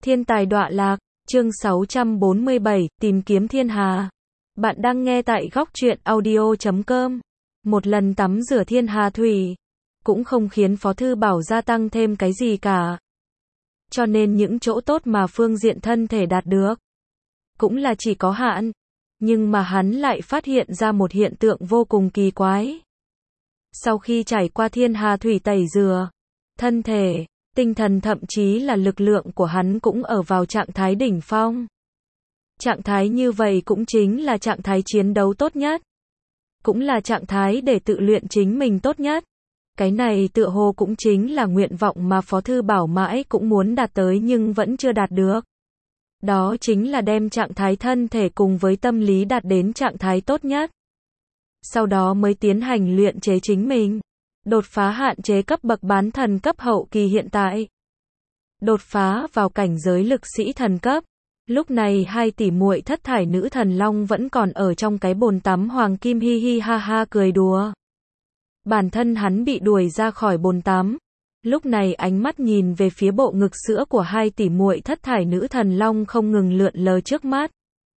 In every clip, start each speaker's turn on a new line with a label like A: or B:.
A: Thiên tài đọa lạc, chương 647, tìm kiếm thiên hà. Bạn đang nghe tại góc truyện audio.com. Một lần tắm rửa thiên hà thủy, cũng không khiến Phó Thư Bảo gia tăng thêm cái gì cả. Cho nên những chỗ tốt mà phương diện thân thể đạt được, cũng là chỉ có hạn. Nhưng mà hắn lại phát hiện ra một hiện tượng vô cùng kỳ quái. Sau khi trải qua thiên hà thủy tẩy rửa, thân thể, tinh thần thậm chí là lực lượng của hắn cũng ở vào trạng thái đỉnh phong. Trạng thái như vậy cũng chính là trạng thái chiến đấu tốt nhất. Cũng là trạng thái để tự luyện chính mình tốt nhất. Cái này tựa hồ cũng chính là nguyện vọng mà Phó Thư Bảo mãi cũng muốn đạt tới nhưng vẫn chưa đạt được. Đó chính là đem trạng thái thân thể cùng với tâm lý đạt đến trạng thái tốt nhất. Sau đó mới tiến hành luyện chế chính mình. Đột phá hạn chế cấp bậc bán thần cấp hậu kỳ hiện tại. Đột phá vào cảnh giới lực sĩ thần cấp. Lúc này hai tỷ muội thất thải nữ thần long vẫn còn ở trong cái bồn tắm hoàng kim hi hi ha ha cười đùa. Bản thân hắn bị đuổi ra khỏi bồn tắm. Lúc này ánh mắt nhìn về phía bộ ngực sữa của hai tỷ muội thất thải nữ thần long không ngừng lượn lờ trước mắt.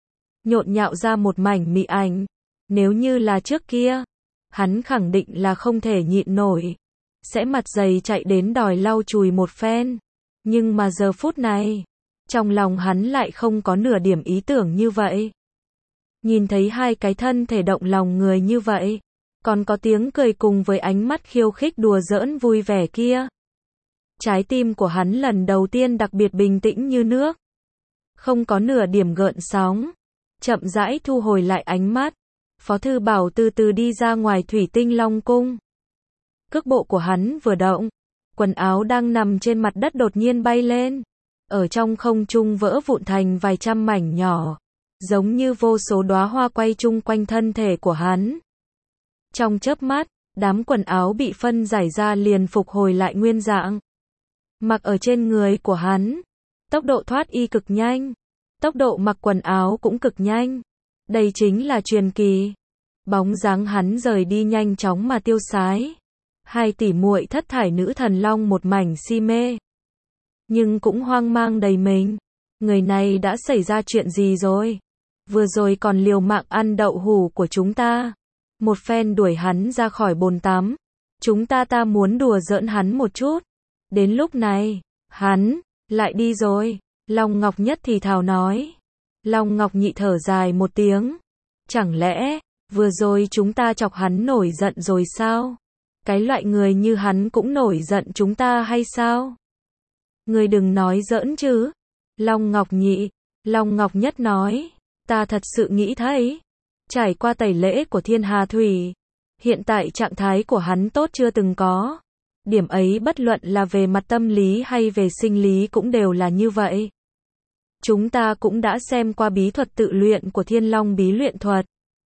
A: Nhộn nhạo ra một mảnh mị ảnh. Nếu như là trước kia, hắn khẳng định là không thể nhịn nổi. Sẽ mặt dày chạy đến đòi lau chùi một phen. Nhưng mà giờ phút này, trong lòng hắn lại không có nửa điểm ý tưởng như vậy. Nhìn thấy hai cái thân thể động lòng người như vậy, còn có tiếng cười cùng với ánh mắt khiêu khích đùa giỡn vui vẻ kia. Trái tim của hắn lần đầu tiên đặc biệt bình tĩnh như nước. Không có nửa điểm gợn sóng. Chậm rãi thu hồi lại ánh mắt. Phó Thư Bảo từ từ đi ra ngoài thủy tinh long cung. Cước bộ của hắn vừa động, quần áo đang nằm trên mặt đất đột nhiên bay lên. Ở trong không trung vỡ vụn thành vài trăm mảnh nhỏ. Giống như vô số đóa hoa quay chung quanh thân thể của hắn. Trong chớp mắt, đám quần áo bị phân giải ra liền phục hồi lại nguyên dạng. Mặc ở trên người của hắn. Tốc độ thoát y cực nhanh. Tốc độ mặc quần áo cũng cực nhanh. Đây chính là truyền kỳ. Bóng dáng hắn rời đi nhanh chóng mà tiêu sái. Hai tỷ muội thất thải nữ thần long một mảnh si mê. Nhưng cũng hoang mang đầy mình. Người này đã xảy ra chuyện gì rồi? Vừa rồi còn liều mạng ăn đậu hủ của chúng ta. Một phen đuổi hắn ra khỏi bồn tắm. Chúng ta muốn đùa giỡn hắn một chút. Đến lúc này, hắn lại đi rồi. Long Ngọc Nhất thì thào nói. Long Ngọc Nhị thở dài một tiếng. Chẳng lẽ, vừa rồi chúng ta chọc hắn nổi giận rồi sao? Cái loại người như hắn cũng nổi giận chúng ta hay sao? Người đừng nói giỡn chứ. Long Ngọc Nhị, Long Ngọc Nhất nói. Ta thật sự nghĩ thấy. Trải qua tẩy lễ của thiên hà thủy. Hiện tại trạng thái của hắn tốt chưa từng có. Điểm ấy bất luận là về mặt tâm lý hay về sinh lý cũng đều là như vậy. Chúng ta cũng đã xem qua bí thuật tự luyện của Thiên Long bí luyện thuật.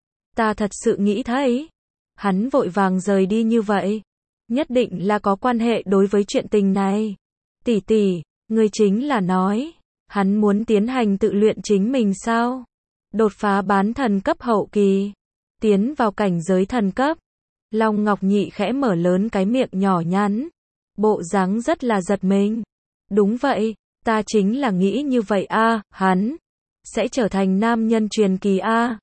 A: Ta thật sự nghĩ thấy. Hắn vội vàng rời đi như vậy. Nhất định là có quan hệ đối với chuyện tình này. Tỷ tỷ, người chính là nói. Hắn muốn tiến hành tự luyện chính mình sao? Đột phá bán thần cấp hậu kỳ. Tiến vào cảnh giới thần cấp. Long Ngọc Nhị khẽ mở lớn cái miệng nhỏ nhắn. Bộ dáng rất là giật mình. Đúng vậy. Ta chính là nghĩ như vậy hắn sẽ trở thành nam nhân truyền kỳ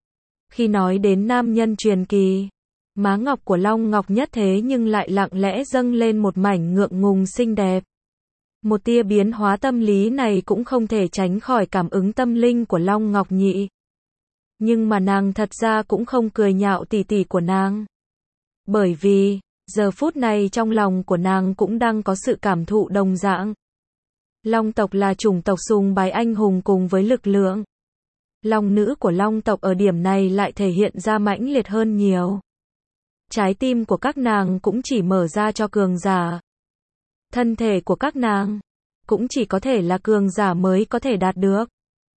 A: Khi nói đến nam nhân truyền kỳ, má ngọc của Long Ngọc Nhất thế nhưng lại lặng lẽ dâng lên một mảnh ngượng ngùng xinh đẹp. Một tia biến hóa tâm lý này cũng không thể tránh khỏi cảm ứng tâm linh của Long Ngọc Nhị. Nhưng mà nàng thật ra cũng không cười nhạo tỷ tỷ của nàng. Bởi vì, giờ phút này trong lòng của nàng cũng đang có sự cảm thụ đồng dạng. Long tộc là chủng tộc sùng bái anh hùng cùng với lực lượng. Long nữ của Long tộc ở điểm này lại thể hiện ra mãnh liệt hơn nhiều. Trái tim của các nàng cũng chỉ mở ra cho cường giả. Thân thể của các nàng cũng chỉ có thể là cường giả mới có thể đạt được.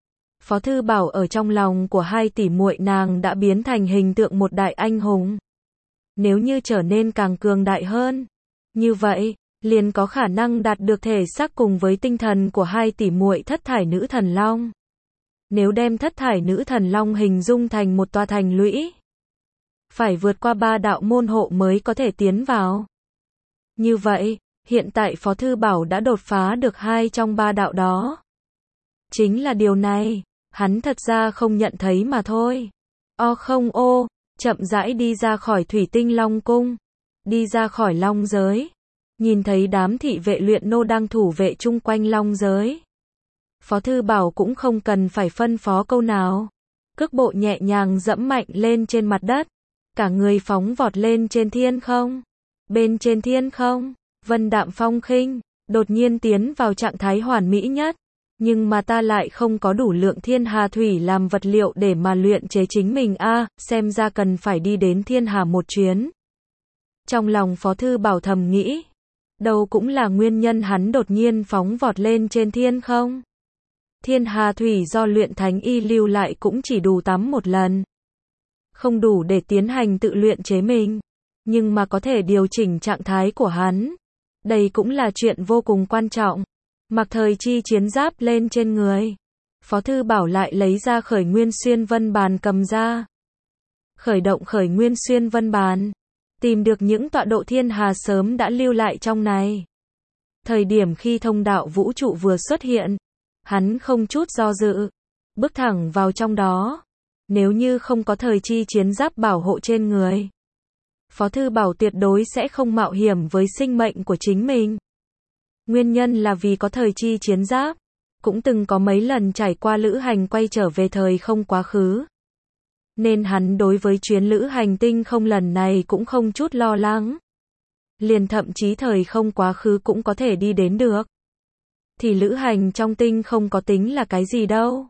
A: Phó Thư Bảo ở trong lòng của hai tỷ muội nàng đã biến thành hình tượng một đại anh hùng. Nếu như trở nên càng cường đại hơn, như vậy liền có khả năng đạt được thể xác cùng với tinh thần của hai tỷ muội thất thải nữ thần long. Nếu đem thất thải nữ thần long hình dung thành một tòa thành lũy, phải vượt qua 3 đạo môn hộ mới có thể tiến vào. Như vậy, hiện tại Phó Thư Bảo đã đột phá được 2 trong 3 đạo đó. Chính là điều này, hắn thật ra không nhận thấy mà thôi. Không ô, chậm rãi đi ra khỏi thủy tinh long cung, đi ra khỏi long giới, nhìn thấy đám thị vệ luyện nô đang thủ vệ chung quanh long giới. Phó Thư Bảo cũng không cần phải phân phó câu nào. Cước bộ nhẹ nhàng dẫm mạnh lên trên mặt đất. Cả người phóng vọt lên trên thiên không. Bên trên thiên không, vân đạm phong khinh, đột nhiên tiến vào trạng thái hoàn mỹ nhất. Nhưng mà ta lại không có đủ lượng thiên hà thủy làm vật liệu để mà luyện chế chính mình xem ra cần phải đi đến thiên hà một chuyến. Trong lòng Phó Thư Bảo thầm nghĩ. Đâu cũng là nguyên nhân hắn đột nhiên phóng vọt lên trên thiên không. Thiên hà thủy do luyện thánh y lưu lại cũng chỉ đủ tắm một lần. Không đủ để tiến hành tự luyện chế mình. Nhưng mà có thể điều chỉnh trạng thái của hắn. Đây cũng là chuyện vô cùng quan trọng. Mặc thời chi chiến giáp lên trên người. Phó Thư Bảo lại lấy ra khởi nguyên xuyên vân bàn cầm ra. Khởi động khởi nguyên xuyên vân bàn. Tìm được những tọa độ thiên hà sớm đã lưu lại trong này. Thời điểm khi thông đạo vũ trụ vừa xuất hiện, hắn không chút do dự, bước thẳng vào trong đó. Nếu như không có thời chi chiến giáp bảo hộ trên người, Phó Thư Bảo tuyệt đối sẽ không mạo hiểm với sinh mệnh của chính mình. Nguyên nhân là vì có thời chi chiến giáp, cũng từng có mấy lần trải qua lữ hành quay trở về thời không quá khứ. Nên hắn đối với chuyến lữ hành tinh không lần này cũng không chút lo lắng. Liền thậm chí thời không quá khứ cũng có thể đi đến được. Thì lữ hành trong tinh không có tính là cái gì đâu.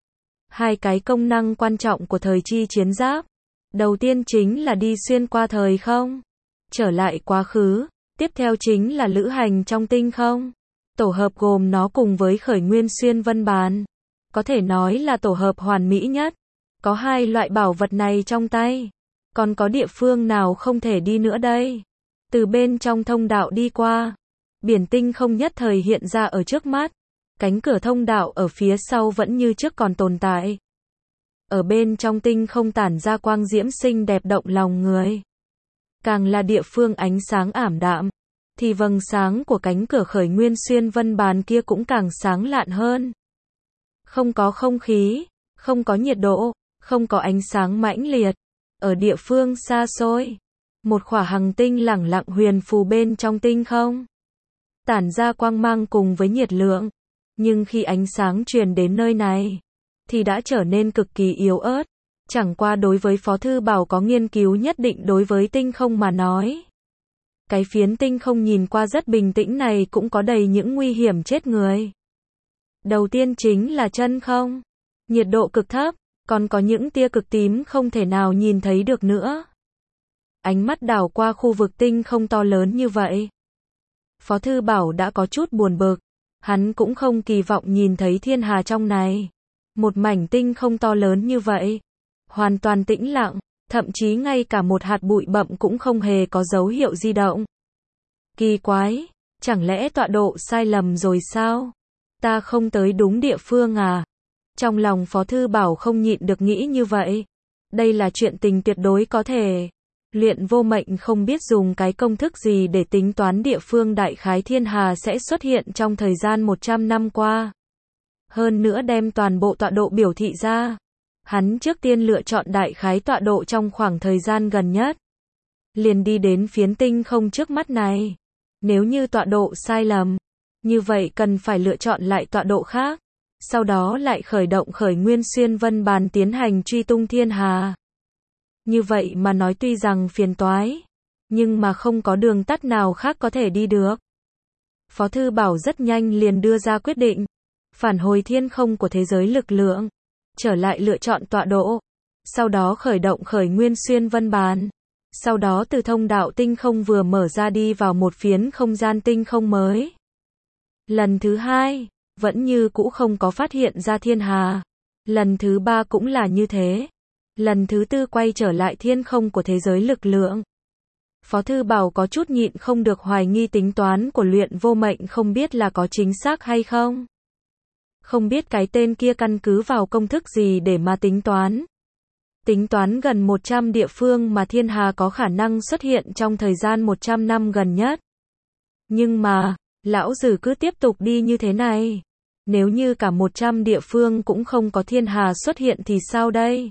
A: Hai cái công năng quan trọng của thời chi chiến giáp. Đầu tiên chính là đi xuyên qua thời không, trở lại quá khứ. Tiếp theo chính là lữ hành trong tinh không. Tổ hợp gồm nó cùng với khởi nguyên xuyên vân bàn. Có thể nói là tổ hợp hoàn mỹ nhất. Có hai loại bảo vật này trong tay. Còn có địa phương nào không thể đi nữa đây? Từ bên trong thông đạo đi qua. Biển tinh không nhất thời hiện ra ở trước mắt. Cánh cửa thông đạo ở phía sau vẫn như trước còn tồn tại. Ở bên trong tinh không tản ra quang diễm xinh đẹp động lòng người. Càng là địa phương ánh sáng ảm đạm, thì vầng sáng của cánh cửa khởi nguyên xuyên vân bàn kia cũng càng sáng lạn hơn. Không có không khí, không có nhiệt độ, không có ánh sáng mãnh liệt. Ở địa phương xa xôi, một khỏa hành tinh lẳng lặng huyền phù bên trong tinh không. Tản ra quang mang cùng với nhiệt lượng. Nhưng khi ánh sáng truyền đến nơi này, thì đã trở nên cực kỳ yếu ớt. Chẳng qua đối với Phó Thư Bảo có nghiên cứu nhất định đối với tinh không mà nói. Cái phiến tinh không nhìn qua rất bình tĩnh này cũng có đầy những nguy hiểm chết người. Đầu tiên chính là chân không. Nhiệt độ cực thấp, còn có những tia cực tím không thể nào nhìn thấy được nữa. Ánh mắt đảo qua khu vực tinh không to lớn như vậy. Phó Thư Bảo đã có chút buồn bực. Hắn cũng không kỳ vọng nhìn thấy thiên hà trong này. Một mảnh tinh không to lớn như vậy. Hoàn toàn tĩnh lặng, thậm chí ngay cả một hạt bụi bặm cũng không hề có dấu hiệu di động. Kỳ quái, chẳng lẽ tọa độ sai lầm rồi sao? Ta không tới đúng địa phương à? Trong lòng Phó Thư Bảo không nhịn được nghĩ như vậy. Đây là chuyện tình tuyệt đối có thể. Luyện vô mệnh không biết dùng cái công thức gì để tính toán địa phương đại khái thiên hà sẽ xuất hiện trong thời gian 100 năm qua. Hơn nữa đem toàn bộ tọa độ biểu thị ra. Hắn trước tiên lựa chọn đại khái tọa độ trong khoảng thời gian gần nhất. Liền đi đến phiến tinh không trước mắt này. Nếu như tọa độ sai lầm, như vậy cần phải lựa chọn lại tọa độ khác. Sau đó lại khởi động khởi nguyên xuyên vân bàn tiến hành truy tung thiên hà. Như vậy mà nói tuy rằng phiền toái, nhưng mà không có đường tắt nào khác có thể đi được. Phó Thư Bảo rất nhanh liền đưa ra quyết định. Phản hồi thiên không của thế giới lực lượng. Trở lại lựa chọn tọa độ. Sau đó khởi động khởi nguyên xuyên vân bàn. Sau đó từ thông đạo tinh không vừa mở ra đi vào một phiến không gian tinh không mới. Lần thứ hai, vẫn như cũ không có phát hiện ra thiên hà. Lần thứ ba cũng là như thế. Lần thứ tư quay trở lại thiên không của thế giới lực lượng. Phó Thư Bảo có chút nhịn không được hoài nghi tính toán của luyện vô mệnh không biết là có chính xác hay không. Không biết cái tên kia căn cứ vào công thức gì để mà tính toán. Tính toán gần 100 địa phương mà thiên hà có khả năng xuất hiện trong thời gian 100 năm gần nhất. Nhưng mà, lão tử cứ tiếp tục đi như thế này. Nếu như cả 100 địa phương cũng không có thiên hà xuất hiện thì sao đây?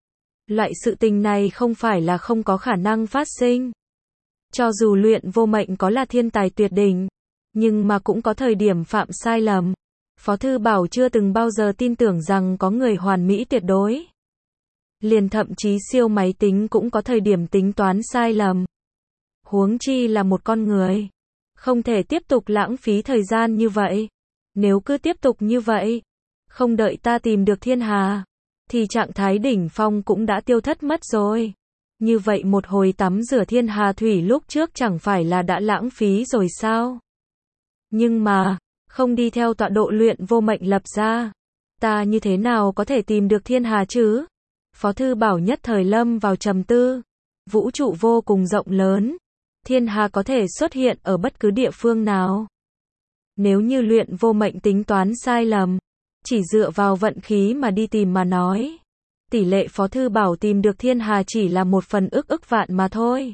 A: Loại sự tình này không phải là không có khả năng phát sinh. Cho dù Luyện Vô Mệnh có là thiên tài tuyệt đỉnh, nhưng mà cũng có thời điểm phạm sai lầm. Phó Thư Bảo chưa từng bao giờ tin tưởng rằng có người hoàn mỹ tuyệt đối. Liền thậm chí siêu máy tính cũng có thời điểm tính toán sai lầm. Huống chi là một con người. Không thể tiếp tục lãng phí thời gian như vậy. Nếu cứ tiếp tục như vậy, không đợi ta tìm được thiên hà, thì trạng thái đỉnh phong cũng đã tiêu thất mất rồi. Như vậy một hồi tắm rửa thiên hà thủy lúc trước chẳng phải là đã lãng phí rồi sao? Nhưng mà, không đi theo tọa độ Luyện Vô Mệnh lập ra, ta như thế nào có thể tìm được thiên hà chứ? Phó Thư Bảo nhất thời lâm vào trầm tư. Vũ trụ vô cùng rộng lớn, thiên hà có thể xuất hiện ở bất cứ địa phương nào. Nếu như Luyện Vô Mệnh tính toán sai lầm, chỉ dựa vào vận khí mà đi tìm mà nói, tỷ lệ Phó Thư Bảo tìm được thiên hà chỉ là 1/ức vạn mà thôi.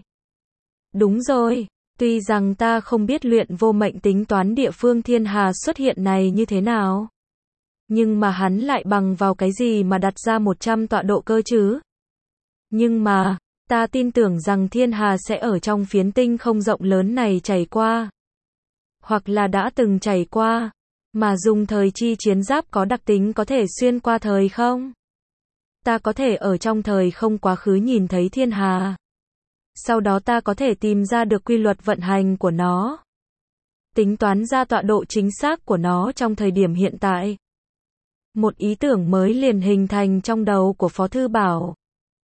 A: Đúng rồi, tuy rằng ta không biết Luyện Vô Mệnh tính toán địa phương thiên hà xuất hiện này như thế nào, nhưng mà hắn lại bằng vào cái gì mà đặt ra 100 tọa độ cơ chứ? Nhưng mà, ta tin tưởng rằng thiên hà sẽ ở trong phiến tinh không rộng lớn này chảy qua. Hoặc là đã từng chảy qua, mà dùng thời chi chiến giáp có đặc tính có thể xuyên qua thời không? Ta có thể ở trong thời không quá khứ nhìn thấy thiên hà. Sau đó ta có thể tìm ra được quy luật vận hành của nó. Tính toán ra tọa độ chính xác của nó trong thời điểm hiện tại. Một ý tưởng mới liền hình thành trong đầu của Phó Thư Bảo.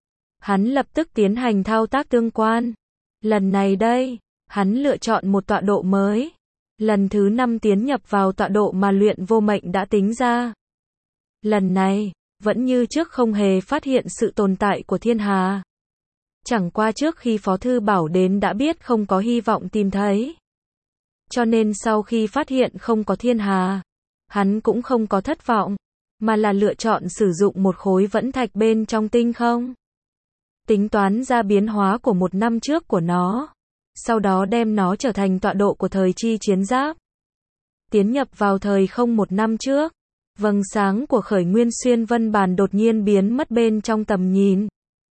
A: Hắn lập tức tiến hành thao tác tương quan. Lần này đây, hắn lựa chọn một tọa độ mới. Lần thứ 5 tiến nhập vào tọa độ mà Luyện Vô Mệnh đã tính ra. Lần này, vẫn như trước không hề phát hiện sự tồn tại của thiên hà. Chẳng qua trước khi Phó Thư Bảo đến đã biết không có hy vọng tìm thấy. Cho nên sau khi phát hiện không có thiên hà, hắn cũng không có thất vọng, mà là lựa chọn sử dụng một khối vẫn thạch bên trong tinh không. Tính toán ra biến hóa của 1 năm trước của nó. Sau đó đem nó trở thành tọa độ của thời chi chiến giáp. Tiến nhập vào thời không 1 năm trước. Vầng sáng của khởi nguyên xuyên vân bàn đột nhiên biến mất bên trong tầm nhìn.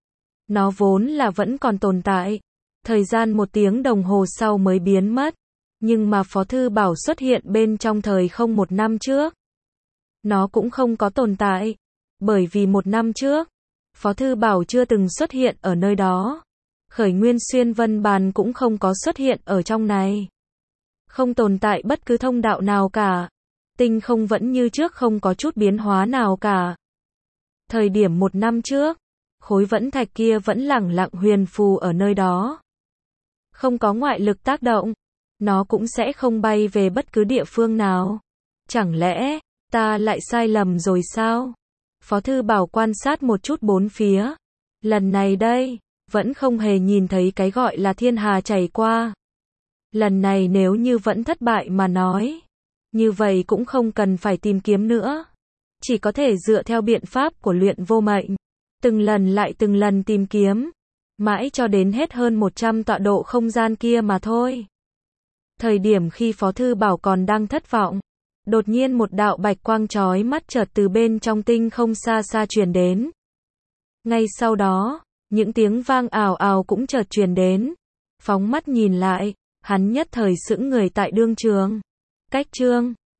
A: Nó vốn là vẫn còn tồn tại. Thời gian 1 tiếng đồng hồ sau mới biến mất. Nhưng mà Phó Thư Bảo xuất hiện bên trong thời không 1 năm trước. Nó cũng không có tồn tại. Bởi vì 1 năm trước, Phó Thư Bảo chưa từng xuất hiện ở nơi đó. Khởi nguyên xuyên vân bàn cũng không có xuất hiện ở trong này. Không tồn tại bất cứ thông đạo nào cả. Tinh không vẫn như trước không có chút biến hóa nào cả. Thời điểm 1 năm trước, khối vẫn thạch kia vẫn lẳng lặng huyền phù ở nơi đó. Không có ngoại lực tác động, nó cũng sẽ không bay về bất cứ địa phương nào. Chẳng lẽ, ta lại sai lầm rồi sao? Phó Thư Bảo quan sát một chút bốn phía. Lần này đây, vẫn không hề nhìn thấy cái gọi là thiên hà chảy qua. Lần này nếu như vẫn thất bại mà nói, như vậy cũng không cần phải tìm kiếm nữa. Chỉ có thể dựa theo biện pháp của Luyện Vô Mệnh. Từng lần lại từng lần tìm kiếm. Mãi cho đến hết hơn 100 tọa độ không gian kia mà thôi. Thời điểm khi Phó Thư Bảo còn đang thất vọng, đột nhiên một đạo bạch quang chói mắt chợt từ bên trong tinh không xa xa truyền đến. Ngay sau đó, những tiếng vang ào ào cũng chợt truyền đến. Phóng mắt nhìn lại, hắn nhất thời sững người tại đương trường. Cách chương